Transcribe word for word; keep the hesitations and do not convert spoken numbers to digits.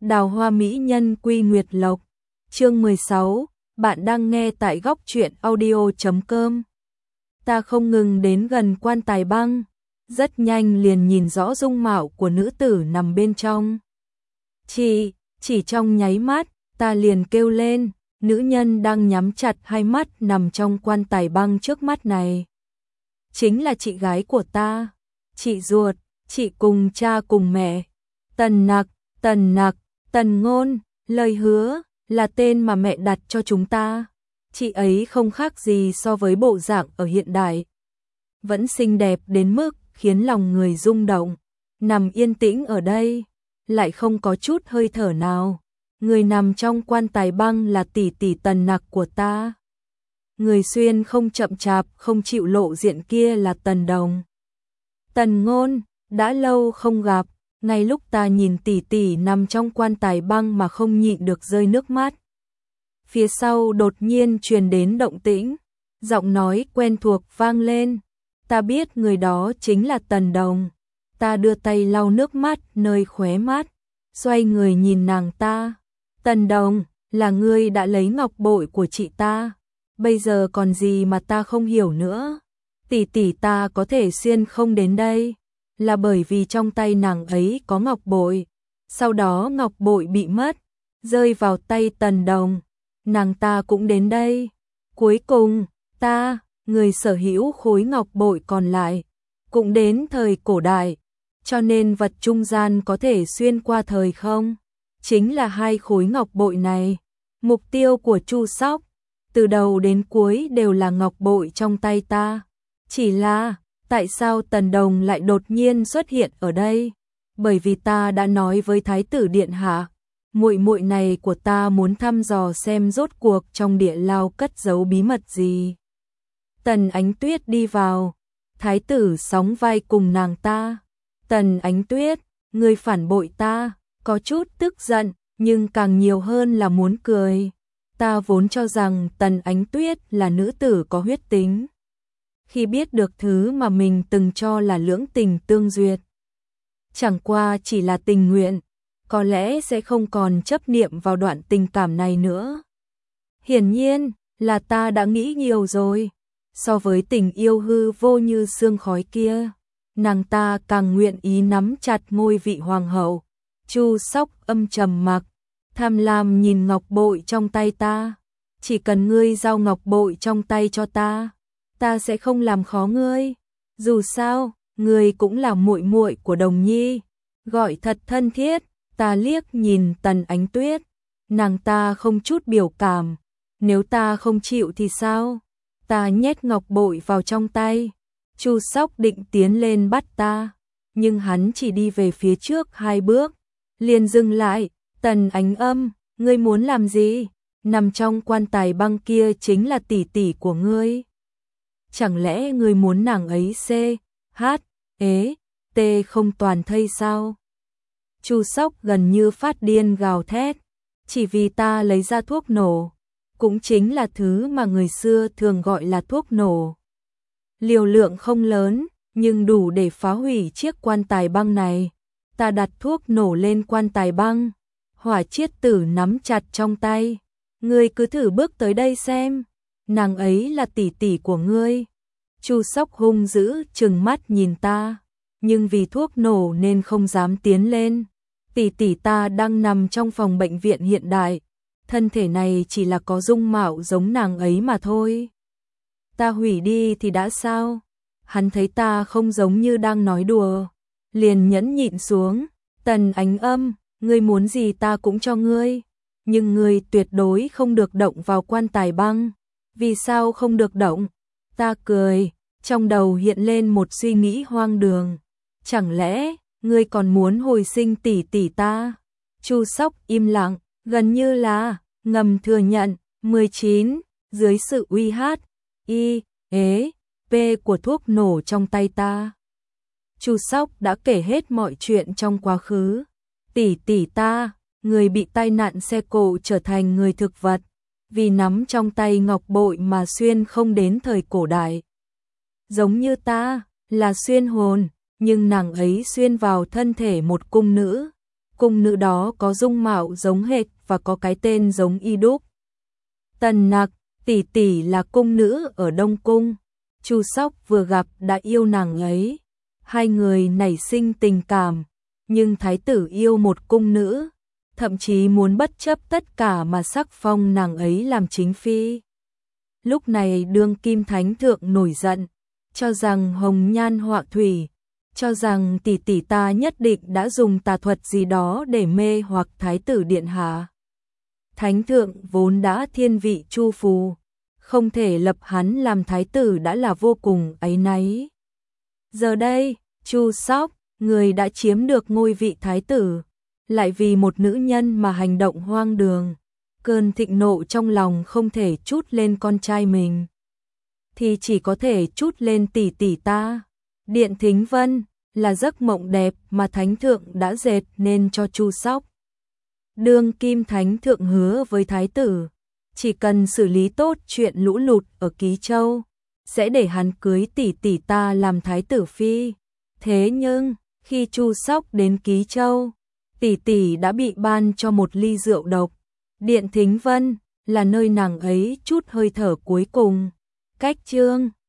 Đào hoa mỹ nhân Quy Nguyệt Lộc. Chương mười sáu, bạn đang nghe tại góc truyện audio chấm com. Ta không ngừng đến gần quan tài băng, rất nhanh liền nhìn rõ dung mạo của nữ tử nằm bên trong. Chỉ, chỉ trong nháy mắt, ta liền kêu lên, nữ nhân đang nhắm chặt hai mắt nằm trong quan tài băng trước mắt này. Chính là chị gái của ta, chị ruột, chị cùng cha cùng mẹ. Tần Nặc, Tần Nặc, Tần Ngôn, lời hứa, là tên mà mẹ đặt cho chúng ta. Chị ấy không khác gì so với bộ dạng ở hiện đại. Vẫn xinh đẹp đến mức khiến lòng người rung động. Nằm yên tĩnh ở đây, lại không có chút hơi thở nào. Người nằm trong quan tài băng là tỷ tỷ Tần Nặc của ta. Người xuyên không chậm chạp, không chịu lộ diện kia là Tần Đồng. Tần Ngôn, đã lâu không gặp. Ngay lúc ta nhìn tỷ tỷ nằm trong quan tài băng mà không nhịn được rơi nước mắt. Phía sau đột nhiên truyền đến động tĩnh, giọng nói quen thuộc vang lên. Ta biết người đó chính là Tần Đồng. Ta đưa tay lau nước mắt nơi khóe mắt, xoay người nhìn nàng ta. Tần Đồng, là ngươi đã lấy ngọc bội của chị ta. Bây giờ còn gì mà ta không hiểu nữa. Tỷ tỷ ta có thể xuyên không đến đây, là bởi vì trong tay nàng ấy có ngọc bội. Sau đó ngọc bội bị mất, rơi vào tay Tần Đồng. Nàng ta cũng đến đây. Cuối cùng, ta, người sở hữu khối ngọc bội còn lại, cũng đến thời cổ đại. Cho nên vật trung gian có thể xuyên qua thời không, chính là hai khối ngọc bội này. Mục tiêu của Chu Sóc, từ đầu đến cuối đều là ngọc bội trong tay ta. Chỉ là, tại sao Tần Đồng lại đột nhiên xuất hiện ở đây? Bởi vì ta đã nói với Thái tử điện hạ, muội muội này của ta muốn thăm dò xem rốt cuộc trong địa lao cất giấu bí mật gì. Tần Ánh Tuyết đi vào, Thái tử sóng vai cùng nàng ta. Tần Ánh Tuyết, ngươi phản bội ta, có chút tức giận, nhưng càng nhiều hơn là muốn cười. Ta vốn cho rằng Tần Ánh Tuyết là nữ tử có huyết tính. Khi biết được thứ mà mình từng cho là lưỡng tình tương duyệt, chẳng qua chỉ là tình nguyện, có lẽ sẽ không còn chấp niệm vào đoạn tình cảm này nữa. Hiển nhiên là ta đã nghĩ nhiều rồi. So với tình yêu hư vô như sương khói kia, nàng ta càng nguyện ý nắm chặt ngôi vị hoàng hậu. Chu Sóc âm trầm mặc, tham lam nhìn ngọc bội trong tay ta. Chỉ cần ngươi giao ngọc bội trong tay cho ta, ta sẽ không làm khó ngươi. Dù sao, ngươi cũng là muội muội của Đồng Nhi, gọi thật thân thiết. Ta liếc nhìn Tần Ánh Tuyết, nàng ta không chút biểu cảm. Nếu ta không chịu thì sao? Ta nhét ngọc bội vào trong tay. Chu Sóc định tiến lên bắt ta, nhưng hắn chỉ đi về phía trước hai bước, liền dừng lại. Tần Ánh Âm, ngươi muốn làm gì? Nằm trong quan tài băng kia chính là tỷ tỷ của ngươi. Chẳng lẽ ngươi muốn nàng ấy C, H, ế, T không toàn thây sao? Chu Sóc gần như phát điên gào thét, chỉ vì ta lấy ra thuốc nổ, cũng chính là thứ mà người xưa thường gọi là thuốc nổ. Liều lượng không lớn, nhưng đủ để phá hủy chiếc quan tài băng này. Ta đặt thuốc nổ lên quan tài băng, hỏa chiết tử nắm chặt trong tay. Ngươi cứ thử bước tới đây xem, nàng ấy là tỷ tỷ của ngươi. Chu Sóc hung dữ trừng mắt nhìn ta, nhưng vì thuốc nổ nên không dám tiến lên. Tỷ tỷ ta đang nằm trong phòng bệnh viện hiện đại, thân thể này chỉ là có dung mạo giống nàng ấy mà thôi. Ta hủy đi thì đã sao? Hắn thấy ta không giống như đang nói đùa, liền nhẫn nhịn xuống. Tần Ánh Âm, ngươi muốn gì ta cũng cho ngươi, nhưng ngươi tuyệt đối không được động vào quan tài băng. Vì sao không được động? Ta cười, trong đầu hiện lên một suy nghĩ hoang đường. Chẳng lẽ ngươi còn muốn hồi sinh tỷ tỷ ta? Chu Sóc im lặng, gần như là ngầm thừa nhận. mười chín, dưới sự uy hát, y, ế, p của thuốc nổ trong tay ta, Chu Sóc đã kể hết mọi chuyện trong quá khứ. Tỷ tỷ ta, người bị tai nạn xe cộ trở thành người thực vật, vì nắm trong tay ngọc bội mà xuyên không đến thời cổ đại. Giống như ta, là xuyên hồn, nhưng nàng ấy xuyên vào thân thể một cung nữ. cung nữ đó có dung mạo giống hệt và có cái tên giống y đúc. Tần Nặc, tỷ tỷ là cung nữ ở Đông Cung. Chu Sóc vừa gặp đã yêu nàng ấy. Hai người nảy sinh tình cảm, nhưng thái tử yêu một cung nữ, thậm chí muốn bất chấp tất cả mà sắc phong nàng ấy làm chính phi. Lúc này đương kim thánh thượng nổi giận, cho rằng hồng nhan họa thủy, cho rằng tỷ tỷ ta nhất định đã dùng tà thuật gì đó để mê hoặc thái tử điện hạ. Thánh thượng vốn đã thiên vị chu phù, không thể lập hắn làm thái tử đã là vô cùng áy náy. Giờ đây, Chu Sóc, người đã chiếm được ngôi vị thái tử, lại vì một nữ nhân mà hành động hoang đường, cơn thịnh nộ trong lòng không thể trút lên con trai mình, thì chỉ có thể trút lên tỷ tỷ ta. Điện Thính Vân là giấc mộng đẹp mà thánh thượng đã dệt nên cho Chu Sóc. Đương kim thánh thượng hứa với thái tử, chỉ cần xử lý tốt chuyện lũ lụt ở Ký Châu, sẽ để hắn cưới tỷ tỷ ta làm thái tử phi. Thế nhưng, khi Chu Sóc đến Ký Châu, tỷ tỷ đã bị ban cho một ly rượu độc. Điện Thính Vân là nơi nàng ấy chút hơi thở cuối cùng. Cách chương